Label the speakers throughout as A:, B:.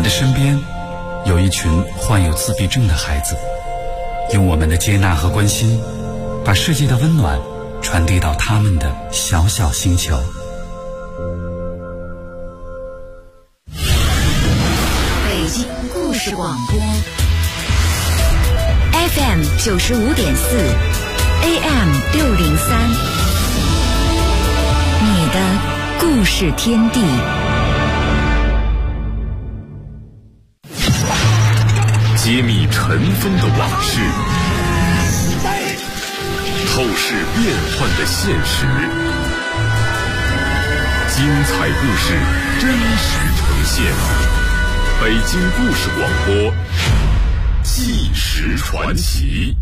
A: 们的身边有一群患有自闭症的孩子，用我们的接纳和关心，把世界的温暖传递到他们的小小星球。
B: 北京故事广播 FM 95.4 AM 603，你的故事天地。
C: 揭秘尘封的往事，透视变幻的现实，精彩故事真实呈现。北京故事广播，纪实传奇。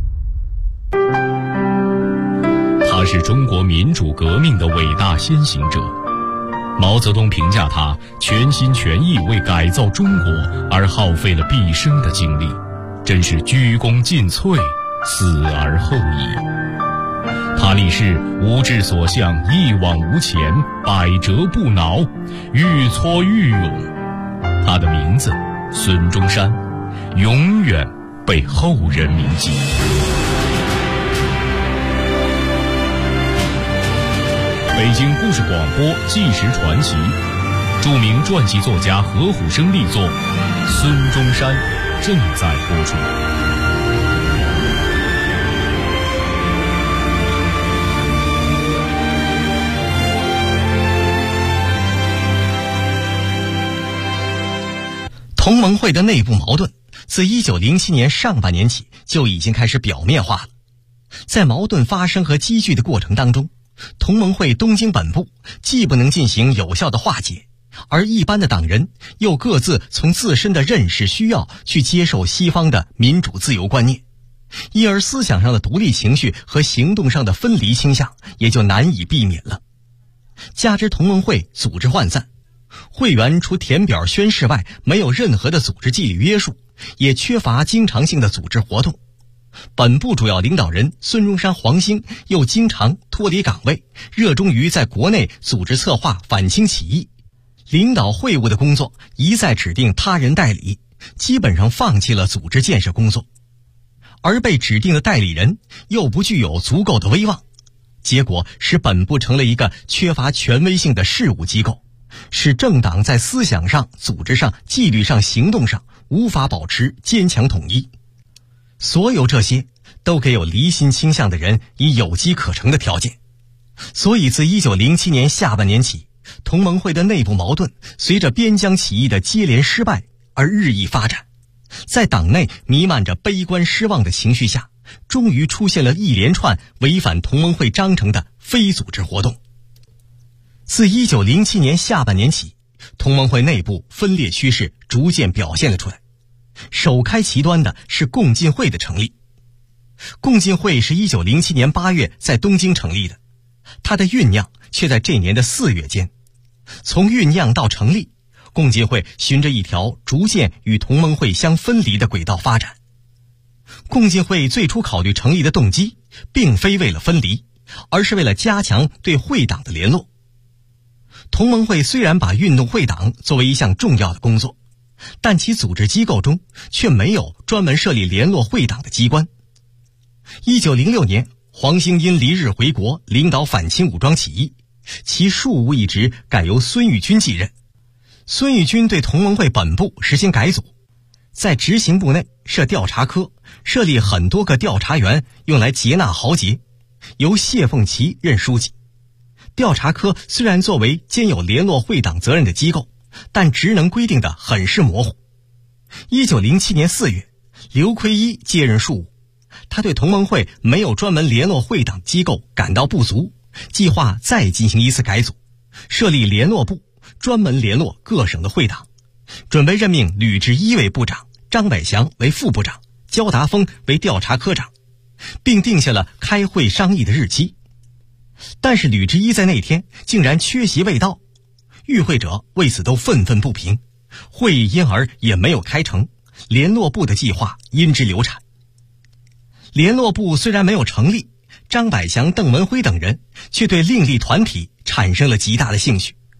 D: 他是中国民主革命的伟大先行者。毛泽东评价他全心全意为改造中国而耗费了毕生的精力，真是鞠躬尽瘁，死而后已。他立誓无志所向，一往无前，百折不挠，愈挫愈勇。他的名字孙中山，永远被后人铭记。北京故事广播纪实传奇，著名传记作家何虎生力作《孙中山》正在播出。
E: 同盟会的内部矛盾自1907年上半年起就已经开始表面化了。在矛盾发生和积聚的过程当中，同盟会东京本部既不能进行有效的化解，而一般的党人又各自从自身的认识需要去接受西方的民主自由观念，因而思想上的独立情绪和行动上的分离倾向也就难以避免了。加之同盟会组织涣散，会员除填表宣誓外没有任何的组织纪律约束，也缺乏经常性的组织活动。本部主要领导人孙中山、黄兴又经常脱离岗位，热衷于在国内组织策划反清起义，领导会务的工作一再指定他人代理，基本上放弃了组织建设工作。而被指定的代理人又不具有足够的威望，结果使本部成了一个缺乏权威性的事务机构，使政党在思想上、组织上、纪律上、行动上无法保持坚强统一。所有这些都给有离心倾向的人以有机可乘的条件。所以自1907年下半年起，同盟会的内部矛盾随着边疆起义的接连失败而日益发展，在党内弥漫着悲观失望的情绪下，终于出现了一连串违反同盟会章程的非组织活动。自1907年下半年起，同盟会内部分裂趋势逐渐表现了出来。首开其端的是共进会的成立。共进会是1907年8月在东京成立的，它的酝酿却在这年的4月间。从酝酿到成立，共进会循着一条逐渐与同盟会相分离的轨道发展。共进会最初考虑成立的动机，并非为了分离，而是为了加强对会党的联络。同盟会虽然把运动会党作为一项重要的工作，但其组织机构中却没有专门设立联络会党的机关。1906年，黄兴因离日回国，领导反清武装起义，其庶务一职改由孙玉军继任。孙玉军对同盟会本部实行改组，在执行部内设调查科，设立很多个调查员用来接纳豪杰，由谢凤岐任书记。调查科虽然作为兼有联络会党责任的机构，但职能规定的很是模糊。1907年4月，刘奎一接任庶务，他对同盟会没有专门联络会党机构感到不足，计划再进行一次改组，设立联络部，专门联络各省的会党，准备任命吕志一为部长，张百祥为副部长，焦达峰为调查科长，并定下了开会商议的日期。但是吕志一在那天竟然缺席未到，与会者为此都愤愤不平，会议因而也没有开成，联络部的计划因之流产。联络部虽然没有成立，张百祥、邓文辉等人却对另立团体产生了极大的兴趣。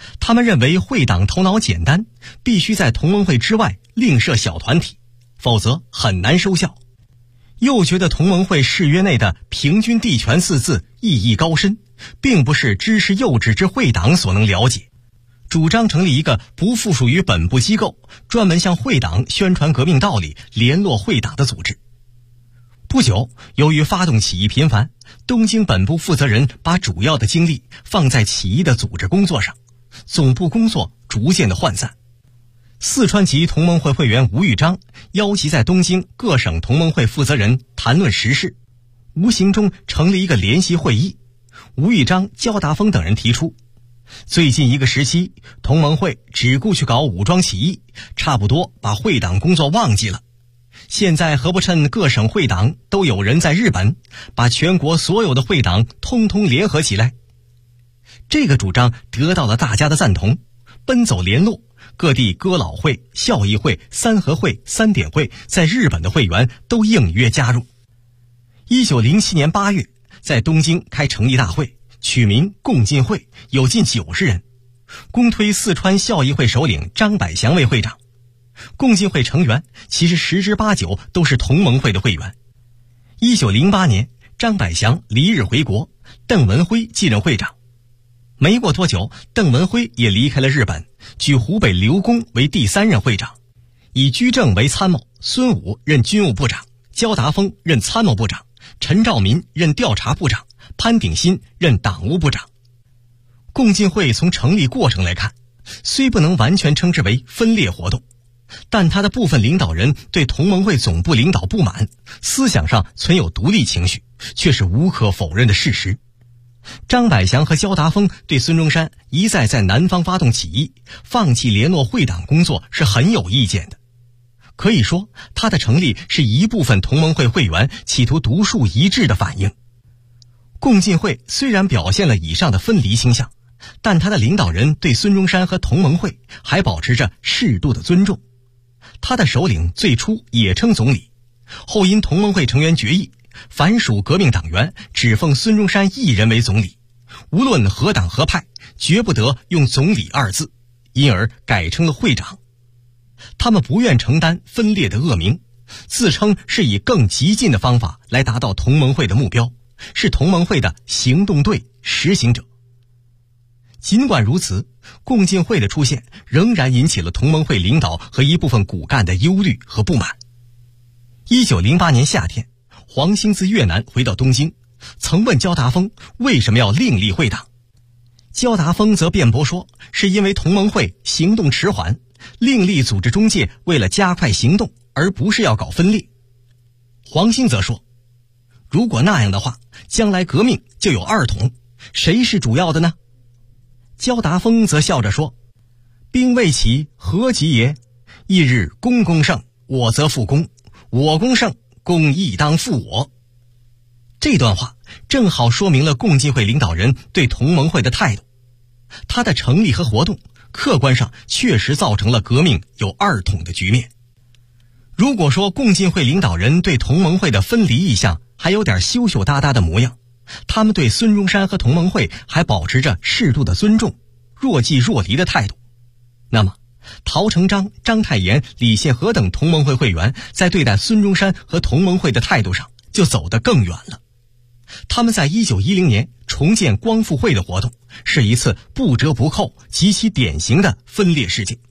E: 他们认为会党头脑简单，必须在同盟会之外另设小团体，否则很难收效。又觉得同盟会誓约内的平均地权4字意义高深，并不是知识幼稚之会党所能了解，主张成立一个不附属于本部机构，专门向会党宣传革命道理、联络会党的组织。不久，由于发动起义频繁，东京本部负责人把主要的精力放在起义的组织工作上，总部工作逐渐的涣散。四川籍同盟会会员吴玉章邀集在东京各省同盟会负责人谈论时事，无形中成立一个联席会议。吴玉章、焦达峰等人提出，最近一个时期，同盟会只顾去搞武装起义，差不多把会党工作忘记了。现在何不趁各省会党都有人在日本，把全国所有的会党通通联合起来。这个主张得到了大家的赞同，奔走联络，各地哥老会、孝义会、三合会、三点会在日本的会员都应约加入。1907年8月，在东京开成立大会，取名共进会，有近90人，公推四川孝义会首领张百祥为会长。共进会成员其实10之8九都是同盟会的会员。1908年，张百祥离日回国，邓文辉继任会长。没过多久，邓文辉也离开了日本，举湖北刘公为第3任会长，以居正为参谋，孙武任军务部长，焦达峰任参谋部长，陈兆民任调查部长，潘鼎新任党务部长。共进会从成立过程来看，虽不能完全称之为分裂活动，但他的部分领导人对同盟会总部领导不满，思想上存有独立情绪，却是无可否认的事实。张百祥和焦达峰对孙中山一再在南方发动起义，放弃联络会党工作是很有意见的。可以说，他的成立是一部分同盟会会员企图独树一帜的反应。共进会虽然表现了以上的分离倾向，但他的领导人对孙中山和同盟会还保持着适度的尊重。他的首领最初也称总理，后因同盟会成员决议，凡属革命党员只奉孙中山一人为总理，无论何党何派，绝不得用总理2字，因而改称了会长。他们不愿承担分裂的恶名，自称是以更激进的方法来达到同盟会的目标，是同盟会的行动队实行者。尽管如此，共进会的出现仍然引起了同盟会领导和一部分骨干的忧虑和不满。1908年夏天，黄兴自越南回到东京，曾问焦达峰为什么要另立会党。焦达峰则辩驳说，是因为同盟会行动迟缓，另立组织中介为了加快行动，而不是要搞分裂。黄兴则说，如果那样的话，将来革命就有2统，谁是主要的呢？焦达峰则笑着说，兵未起，何急也？一日公公胜，我则复公；我公胜，公亦当复我。这段话正好说明了共进会领导人对同盟会的态度。他的成立和活动，客观上确实造成了革命有2统的局面。如果说共进会领导人对同盟会的分离意向还有点羞羞答答的模样，他们对孙中山和同盟会还保持着适度的尊重，若即若离的态度，那么陶成章、章太炎、李宪和等同盟会会员在对待孙中山和同盟会的态度上就走得更远了。他们在1910年重建光复会的活动，是一次不折不扣、极其典型的分裂事件。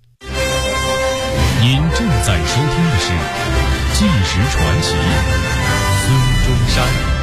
D: 您正在收听的是《纪实传奇》，孙中山。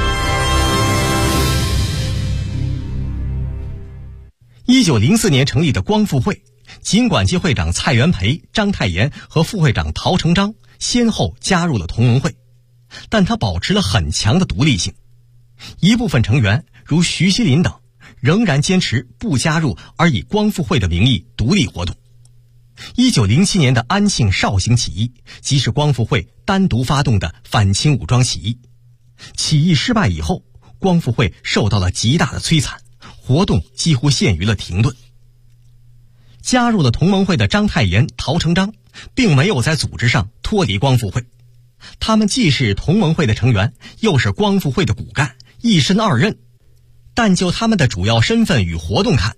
E: 1904年成立的光复会，尽管其会长蔡元培、章太炎和副会长陶成章先后加入了同盟会，但他保持了很强的独立性。一部分成员如徐锡麟等仍然坚持不加入，而以光复会的名义独立活动。1907年的安庆绍兴起义即是光复会单独发动的反清武装起义。起义失败以后，光复会受到了极大的摧残，活动几乎陷于了停顿。加入了同盟会的章太炎、陶成章并没有在组织上脱离光复会，他们既是同盟会的成员，又是光复会的骨干，一身2任。但就他们的主要身份与活动看，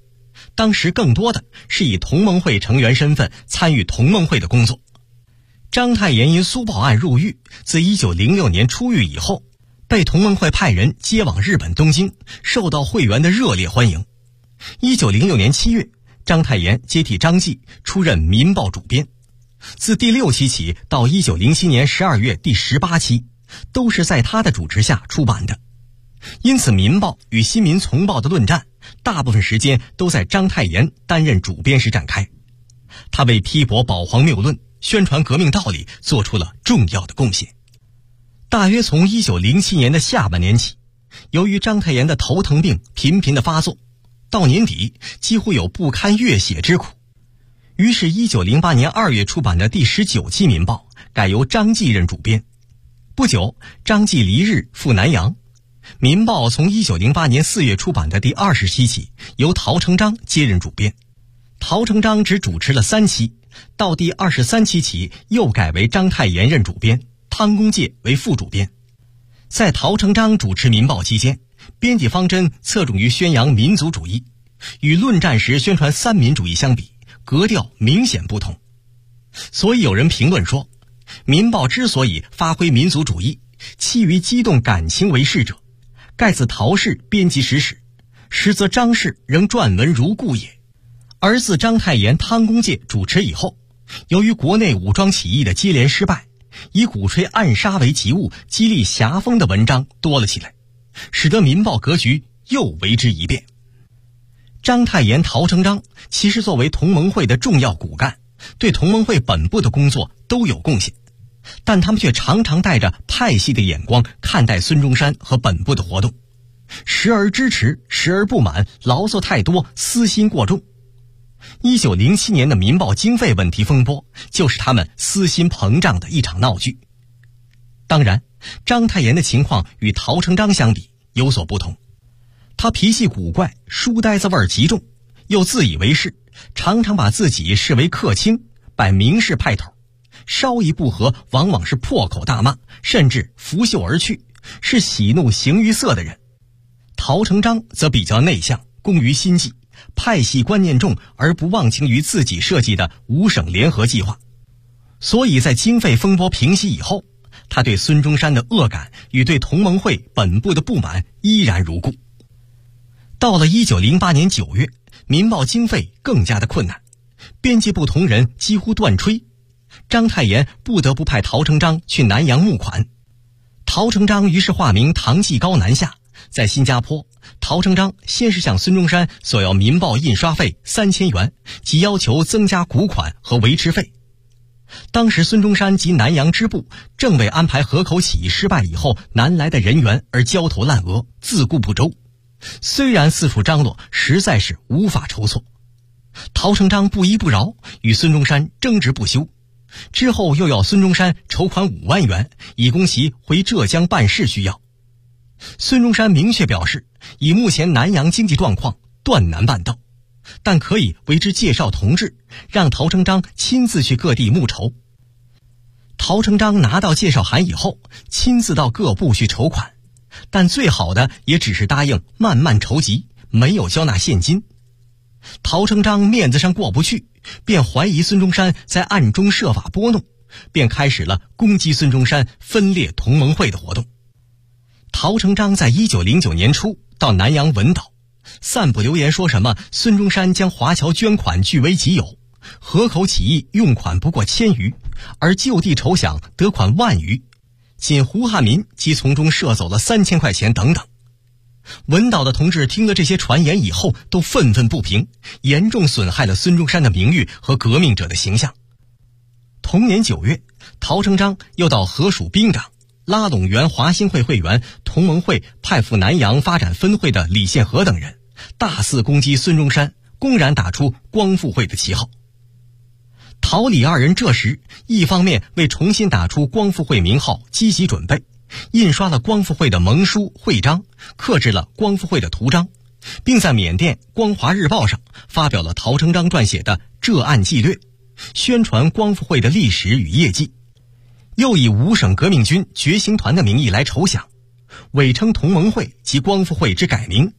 E: 当时更多的是以同盟会成员身份参与同盟会的工作。章太炎因苏报案入狱，自1906年出狱以后，被同盟会派人接往日本东京，受到会员的热烈欢迎。1906年7月，章太炎接替张继出任《民报》主编，自第6期起到1907年12月第18期，都是在他的主持下出版的。因此，《民报》与《新民丛报》的论战，大部分时间都在章太炎担任主编时展开。他为批驳保皇谬论、宣传革命道理做出了重要的贡献。大约从1907年的下半年起，由于章太炎的头疼病频频的发作，到年底几乎有不堪阅写之苦。于是1908年2月出版的第19期《民报》改由张继任主编。不久，张继离日赴南洋。《民报》从1908年4月出版的第20期起，由陶成章接任主编。陶成章只主持了3期，到第23期起又改为章太炎任主编，汤公介为副主编。在陶成章主持《民报》期间，编辑方针侧重于宣扬民族主义，与论战时宣传三民主义相比，格调明显不同。所以有人评论说，《民报》之所以发挥民族主义，其于激动感情为事者，盖自陶氏编辑实史，实则张氏仍撰文如故也。而自章太炎、汤公介主持以后，由于国内武装起义的接连失败，以鼓吹暗杀为急务、激励侠风的文章多了起来，使得《民报》格局又为之一变。章太炎、陶成章其实作为同盟会的重要骨干，对同盟会本部的工作都有贡献，但他们却常常带着派系的眼光看待孙中山和本部的活动，时而支持，时而不满，牢骚太多，私心过重。1907年的《民报》经费问题风波，就是他们私心膨胀的一场闹剧。当然，章太炎的情况与陶成章相比有所不同，他脾气古怪，书呆子味儿极重，又自以为是，常常把自己视为客卿，摆明士派头，稍一不合往往是破口大骂，甚至拂袖而去，是喜怒形于色的人。陶成章则比较内向，工于心计，派系观念重，而不忘情于自己设计的五省联合计划。所以在经费风波平息以后，他对孙中山的恶感与对同盟会本部的不满依然如故。到了1908年9月，《民报》经费更加的困难，编辑部同仁几乎断炊，章太炎不得不派陶成章去南洋募款。陶成章于是化名唐继高南下，在新加坡，陶成章先是向孙中山索要《民报》印刷费3000元，及要求增加股款和维持费。当时孙中山及南洋支部正为安排河口起义失败以后南来的人员而焦头烂额，自顾不周，虽然四处张罗，实在是无法筹措。陶成章不依不饶，与孙中山争执不休，之后又要孙中山筹款5万元，以供其回浙江办事需要。孙中山明确表示，以目前南洋经济状况，断难办到，但可以为之介绍同志，让陶成章亲自去各地募筹。陶成章拿到介绍函以后，亲自到各部去筹款，但最好的也只是答应慢慢筹集，没有交纳现金。陶成章面子上过不去，便怀疑孙中山在暗中设法拨弄，便开始了攻击孙中山、分裂同盟会的活动。陶成章在1909年初到南洋文岛，散布流言说什么孙中山将华侨捐款据为己有，河口起义用款不过1000余，而就地筹饷得款1万余，仅胡汉民即从中射走了3000块钱等等。文岛的同志听了这些传言以后，都愤愤不平，严重损害了孙中山的名誉和革命者的形象。同年9月，陶成章又到河属滨港，拉拢原华兴会会员、同盟会派赴南洋发展分会的李宪和等人，大肆攻击孙中山，公然打出光复会的旗号。陶李二人这时一方面为重新打出光复会名号积极准备，印刷了光复会的盟书会章，刻制了光复会的图章，并在缅甸光华日报上发表了陶成章撰写的《浙案纪略》，宣传光复会的历史与业绩。又以五省革命军觉醒团的名义来筹饷，伪称同盟会及光复会之改名。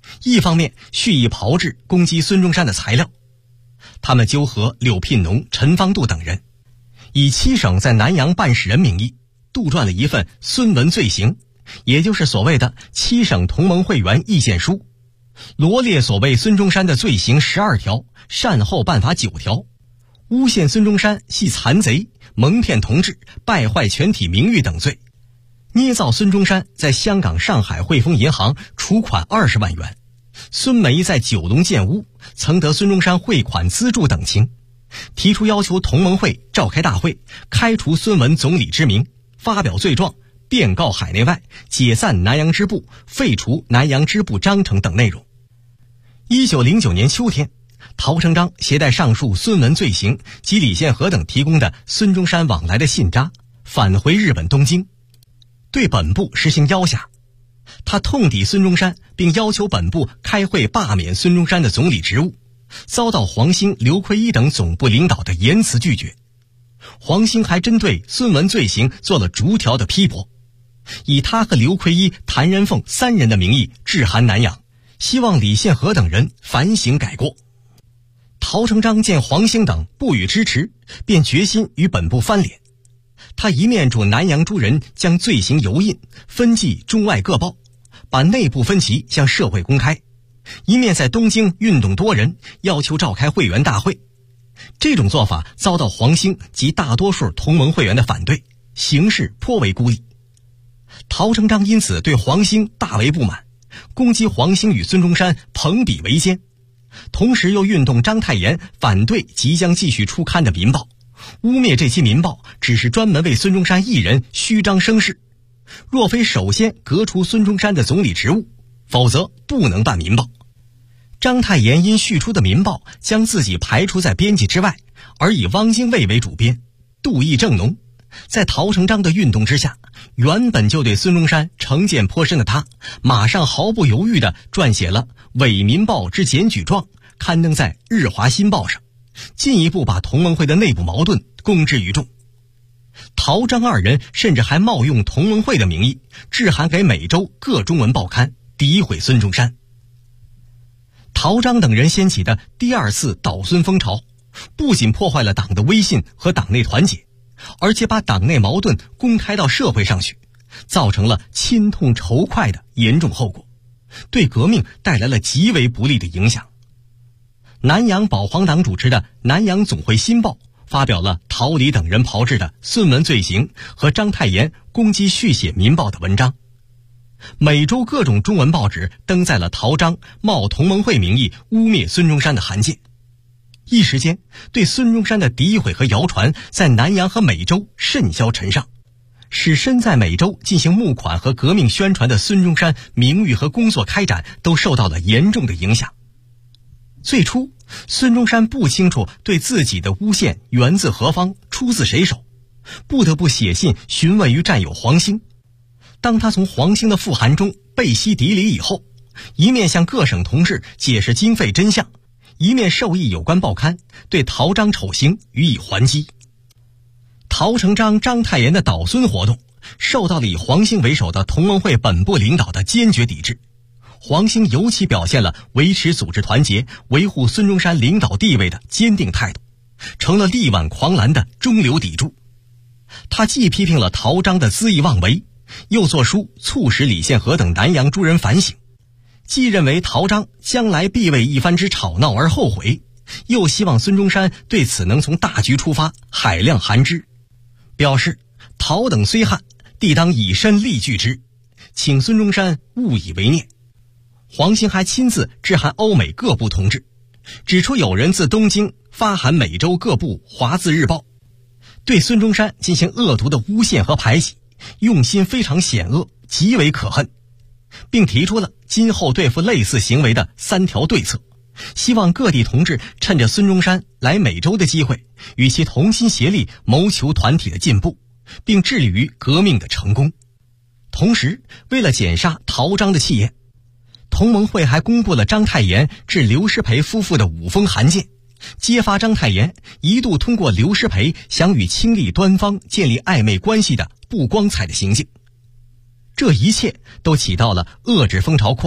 E: 一方面蓄意炮制攻击孙中山的材料。他们纠合柳聘农、陈方度等人，以7省在南洋办事人名义杜撰了一份孙文罪行，也就是所谓的7省同盟会员意见书，罗列所谓孙中山的罪行12条，善后办法9条，诬陷孙中山系残贼、蒙骗同志、败坏全体名誉等罪，捏造孙中山在香港、上海汇丰银行储款20万元，孙梅在九龙建屋曾得孙中山汇款资助等情，提出要求同盟会召开大会，开除孙文总理之名，发表罪状，便告海内外，解散南洋支部，废除南洋支部章程等内容。1909年秋天，陶成章携带上述孙文罪行及李宪和等提供的孙中山往来的信札，返回日本东京，对本部实行要挟。他痛抵孙中山，并要求本部开会罢免孙中山的总理职务，遭到黄兴、刘奎一等总部领导的严词拒绝。黄兴还针对孙文罪行做了逐条的批驳，以他和刘奎一、谭仁凤3人的名义致函南洋，希望李宪和等人反省改过。陶成章见黄兴等不予支持，便决心与本部翻脸。他一面嘱南洋诸人将罪行油印分寄中外各报，把内部分歧向社会公开，一面在东京运动多人，要求召开会员大会。这种做法遭到黄兴及大多数同盟会员的反对，形势颇为孤立。陶成章因此对黄兴大为不满，攻击黄兴与孙中山朋比为奸，同时又运动章太炎反对即将继续出刊的民报，污蔑这期民报只是专门为孙中山一人虚张声势，若非首先革除孙中山的总理职务，否则不能办民报。章太炎因续出的民报将自己排除在编辑之外，而以汪精卫为主编，妒意正浓。在陶成章的运动之下，原本就对孙中山成见颇深的他，马上毫不犹豫地撰写了伪民报之检举状，刊登在日华新报上，进一步把同盟会的内部矛盾公之于众。陶章2人甚至还冒用同盟会的名义，致函给美洲各中文报刊，诋毁孙中山。陶章等人掀起的第2次倒孙风潮，不仅破坏了党的威信和党内团结，而且把党内矛盾公开到社会上去，造成了亲痛仇快的严重后果，对革命带来了极为不利的影响。南洋保皇党主持的南洋总会新报发表了陶李等人炮制的孙文罪行和章太炎攻击续写民报的文章，美洲各种中文报纸登载了陶章冒同盟会名义污蔑孙中山的函件。一时间，对孙中山的诋毁和谣传在南洋和美洲甚嚣尘上，使身在美洲进行募款和革命宣传的孙中山名誉和工作开展都受到了严重的影响。最初，孙中山不清楚对自己的诬陷源自何方，出自谁手，不得不写信询问于战友黄兴。当他从黄兴的复函中背析敌理以后，一面向各省同志解释经费真相，一面授意有关报刊对陶章丑行予以还击。陶成章、章太炎的倒孙活动受到了以黄兴为首的同盟会本部领导的坚决抵制。黄兴尤其表现了维持组织团结、维护孙中山领导地位的坚定态度，成了力挽狂澜的中流砥柱。他既批评了陶章的恣意妄为，又作书促使李宪和等南洋诸人反省，既认为陶章将来必为一番之吵闹而后悔，又希望孙中山对此能从大局出发，海量含之，表示陶等虽悍，必当以身力拒之，请孙中山勿以为念。黄兴还亲自致函欧美各部同志，指出有人自东京发函美洲各部华字日报，对孙中山进行恶毒的诬陷和排挤，用心非常险恶，极为可恨，并提出了今后对付类似行为的3条对策，希望各地同志趁着孙中山来美洲的机会，与其同心协力谋求团体的进步，并致力于革命的成功。同时，为了减杀陶章的气焰，同盟会还公布了章太炎致刘师培夫妇的5封函件，揭发章太炎一度通过刘师培想与清吏端方建立暧昧关系的不光彩的行径。这一切都起到了遏制风潮扩大、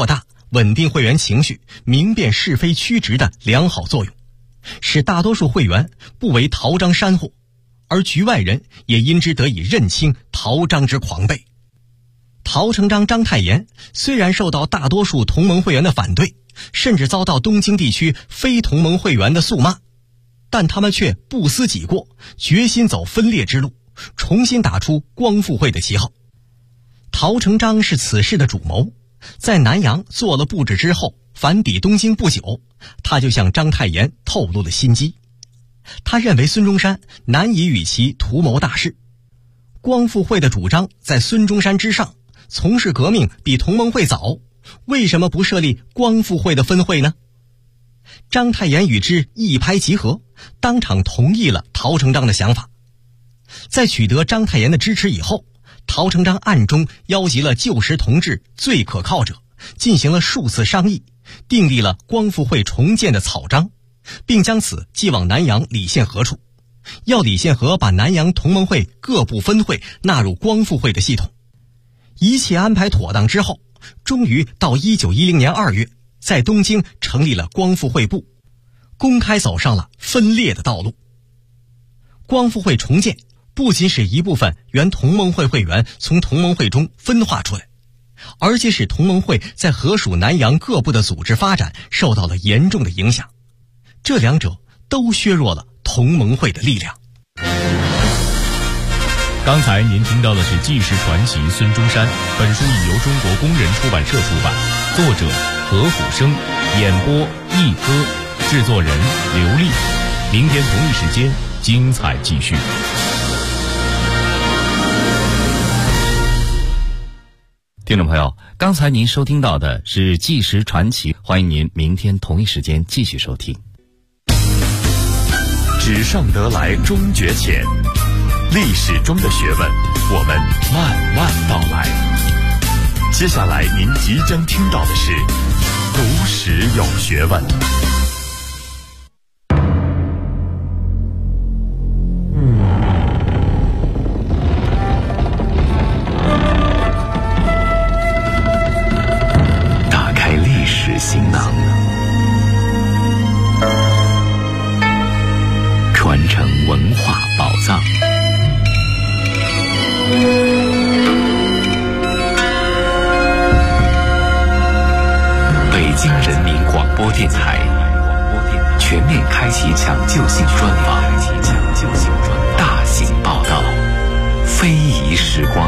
E: 稳定会员情绪、明辨是非曲直的良好作用，使大多数会员不为陶张煽惑，而局外人也因之得以认清陶张之狂悖。陶成章、章太炎虽然受到大多数同盟会员的反对，甚至遭到东京地区非同盟会员的诉骂，但他们却不思己过，决心走分裂之路，重新打出光复会的旗号。陶成章是此事的主谋，在南阳做了布置之后，返抵东京不久，他就向章太炎透露了心机。他认为孙中山难以与其图谋大事，光复会的主张在孙中山之上，从事革命比同盟会早，为什么不设立光复会的分会呢？章太炎与之一拍即合，当场同意了陶成章的想法。在取得章太炎的支持以后，陶成章暗中邀集了旧时同志最可靠者，进行了数次商议，订立了光复会重建的草章，并将此寄往南阳李宪和处，要李宪和把南阳同盟会各部分会纳入光复会的系统。一切安排妥当之后，终于到1910年2月，在东京成立了光复会部，公开走上了分裂的道路。光复会重建不仅使一部分原同盟会会员从同盟会中分化出来，而且使同盟会在河属南阳各部的组织发展受到了严重的影响，这两者都削弱了同盟会的力量。
D: 刚才您听到的是纪实传奇孙中山，本书已由中国工人出版社出版，作者何虎生，演播一歌，制作人刘丽。明天同一时间精彩继续。
F: 听众朋友，刚才您收听到的是纪实传奇，欢迎您明天同一时间继续收听。
C: 纸上得来终觉浅，历史中的学问，我们慢慢道来。接下来您即将听到的是读史有学问。
G: 打开历史行囊，传承文化宝藏。北京人民广播电台全面开启抢救性专访，大型报道，非遗时光。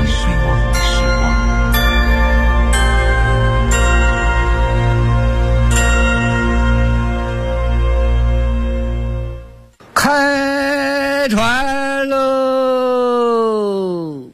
H: 开船喽！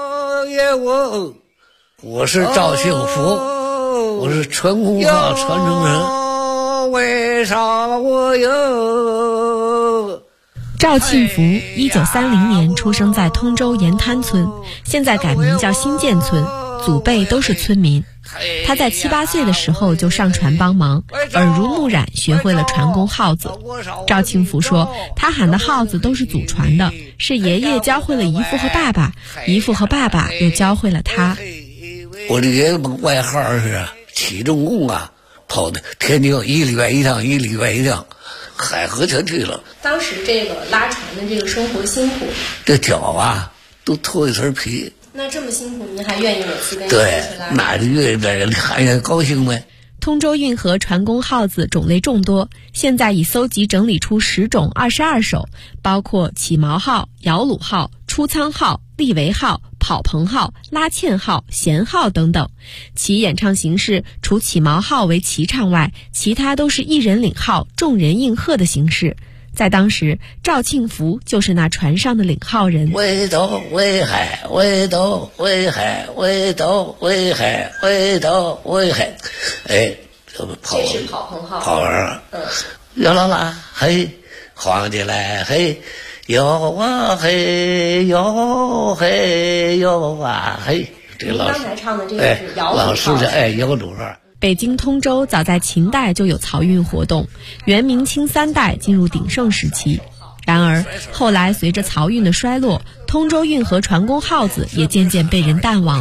H: 我是赵庆福，我是传功号传承人。为啥我有？
I: 赵庆福1930年出生在通州盐滩村，现在改名叫新建村，祖辈都是村民。他在7、8岁的时候就上船帮忙，耳濡目染学会了传功号子。赵庆福说，他喊的号子都是祖传的，是爷爷教会了姨父和爸爸，姨父和爸爸又教会了他。
H: 我的爷爷们外号是起重工啊，跑的天津1礼拜1趟，1礼拜1趟，海河全去了。
I: 当时这个拉船的这个生活辛苦，
H: 这脚啊都脱一层皮。
I: 那这么辛苦，您还愿意每次跟
H: 对，那就愿意在这里看见高兴呗。
I: 通州运河船工号子种类众多，现在已搜集整理出10种22首，包括起锚号、摇橹号、出舱号、立桅号、跑棚号、拉纤号、弦号等等。其演唱形式除起锚号为齐唱外，其他都是一人领号，众人应和的形式。在当时，赵庆福就是那船上的领号人。
H: 围斗围海，围斗围海，围斗围海，围斗围海。哎，这不跑，
I: 这是跑棚号。
H: 跑完，摇啦啦，嘿，晃起来，嘿，摇啊嘿，摇嘿摇啊嘿。这老师
I: 刚才唱的这个是摇橹号。
H: 老师的摇橹号。
I: 北京通州早在秦代就有漕运活动，元明清3代进入鼎盛时期。然而后来随着漕运的衰落，通州运河船工号子也渐渐被人淡忘了。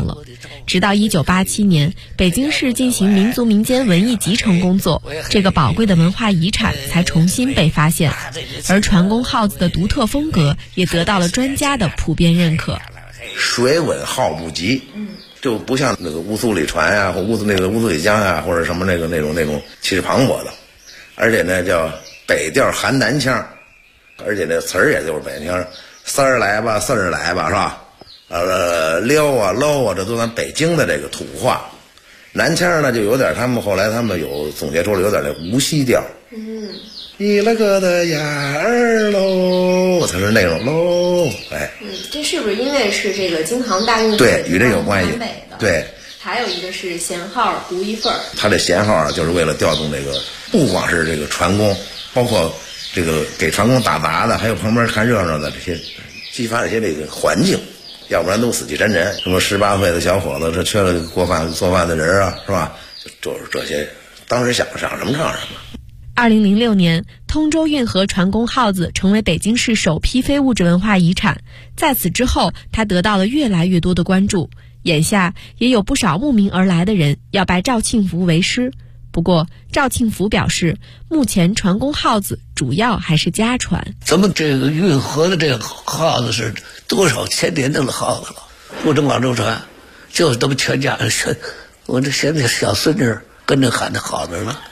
I: 直到1987年，北京市进行民族民间文艺集成工作，这个宝贵的文化遗产才重新被发现，而传功号子的独特风格也得到了专家的普遍认可。
H: 水稳号不急，就不像那个乌苏里船啊，或乌苏里江啊，或者什么那种气势磅礴的，而且呢叫北调含南腔，而且那词儿也就是北腔，丝儿来吧，四儿来吧，是吧？撩啊搂啊，这都咱北京的这个土话。南腔呢就有点，后来他们有总结出来有点那无锡调。你了个的呀儿喽，它是那种喽，哎。
I: 这是不是因为是这个京杭大运
H: 对，与这有关系。对。
I: 还有一个是弦号独一份儿。它
H: 这弦号就是为了调动这个，不光是这个传功，包括这个给传功打杂的，还有旁边看热闹的这些，激发这些这个环境。要不然都死气沉沉，什么18岁的小伙子，这缺了做饭的人啊，是吧？就是这些，当时想什么唱什么。
I: 2006年，通州运河传功号子成为北京市首批非物质文化遗产。在此之后，它得到了越来越多的关注。眼下也有不少慕名而来的人要拜赵庆福为师。不过，赵庆福表示，目前传功号子主要还是家传。
H: 咱们这个运河的这个号子是多少千年的号子了，不能往周传，就是他们全家人学。我这现在小孙女跟着喊的好着呢。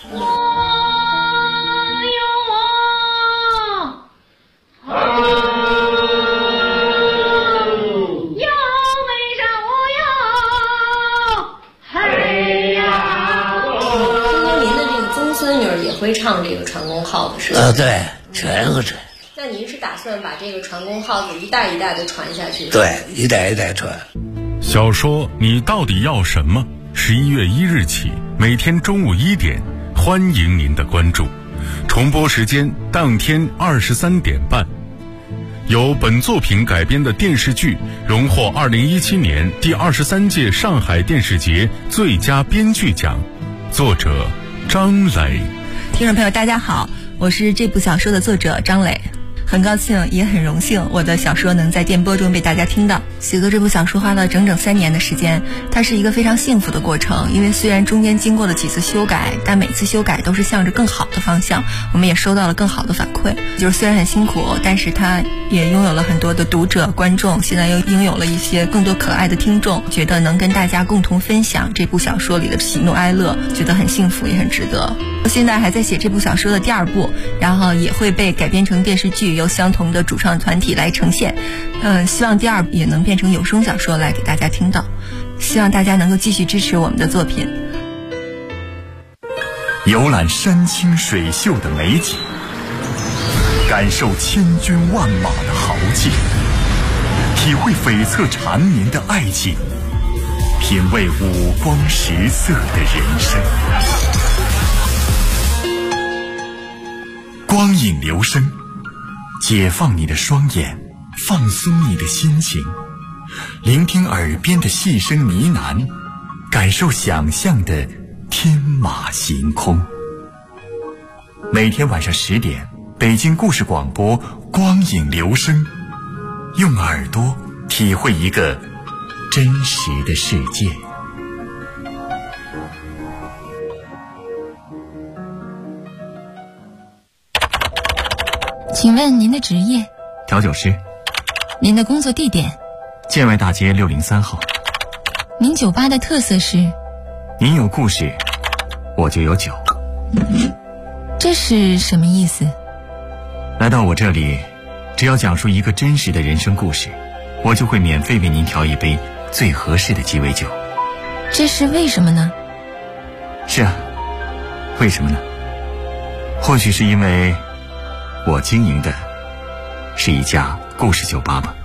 I: 会唱这个传功号子是吧？
H: 对，全会这。
I: 那您是打算把这个传功号子一代一代的传下去？
H: 对，一代一代传。
C: 小说你到底要什么？11月1日起，每天中午1点，欢迎您的关注。重播时间当天23点半。由本作品改编的电视剧荣获2017年第23届上海电视节最佳编剧奖，作者张磊。
J: 听众朋友大家好，我是这部小说的作者张磊，很高兴也很荣幸我的小说能在电波中被大家听到。写作这部小说花了整整3年的时间，它是一个非常幸福的过程，因为虽然中间经过了几次修改，但每次修改都是向着更好的方向，我们也收到了更好的反馈。就是虽然很辛苦，但是它也拥有了很多的读者观众，现在又拥有了一些更多可爱的听众，觉得能跟大家共同分享这部小说里的喜怒哀乐，觉得很幸福也很值得。我现在还在写这部小说的第2部，然后也会被改编成电视剧，由相同的主创团体来呈现。希望第2部也能变成有声小说来给大家听到，希望大家能够继续支持我们的作品。
C: 游览山清水秀的美景，感受千军万马的豪劲，体会悱恻缠绵的爱情，品味五光十色的人生。光影留声，解放你的双眼，放松你的心情，聆听耳边的细声呢喃，感受想象的天马行空。每天晚上10点，北京故事广播光影留声，用耳朵体会一个真实的世界。
J: 请问您的职业？
E: 调酒师。
J: 您的工作地点？
E: 建外大街603号。
J: 您酒吧的特色是？
E: 您有故事，我就有酒。
J: 这是什么意思？
E: 来到我这里，只要讲述一个真实的人生故事，我就会免费为您调一杯最合适的鸡尾酒。
J: 这是为什么呢？
E: 是啊，为什么呢？或许是因为我经营的是一家故事酒吧吧。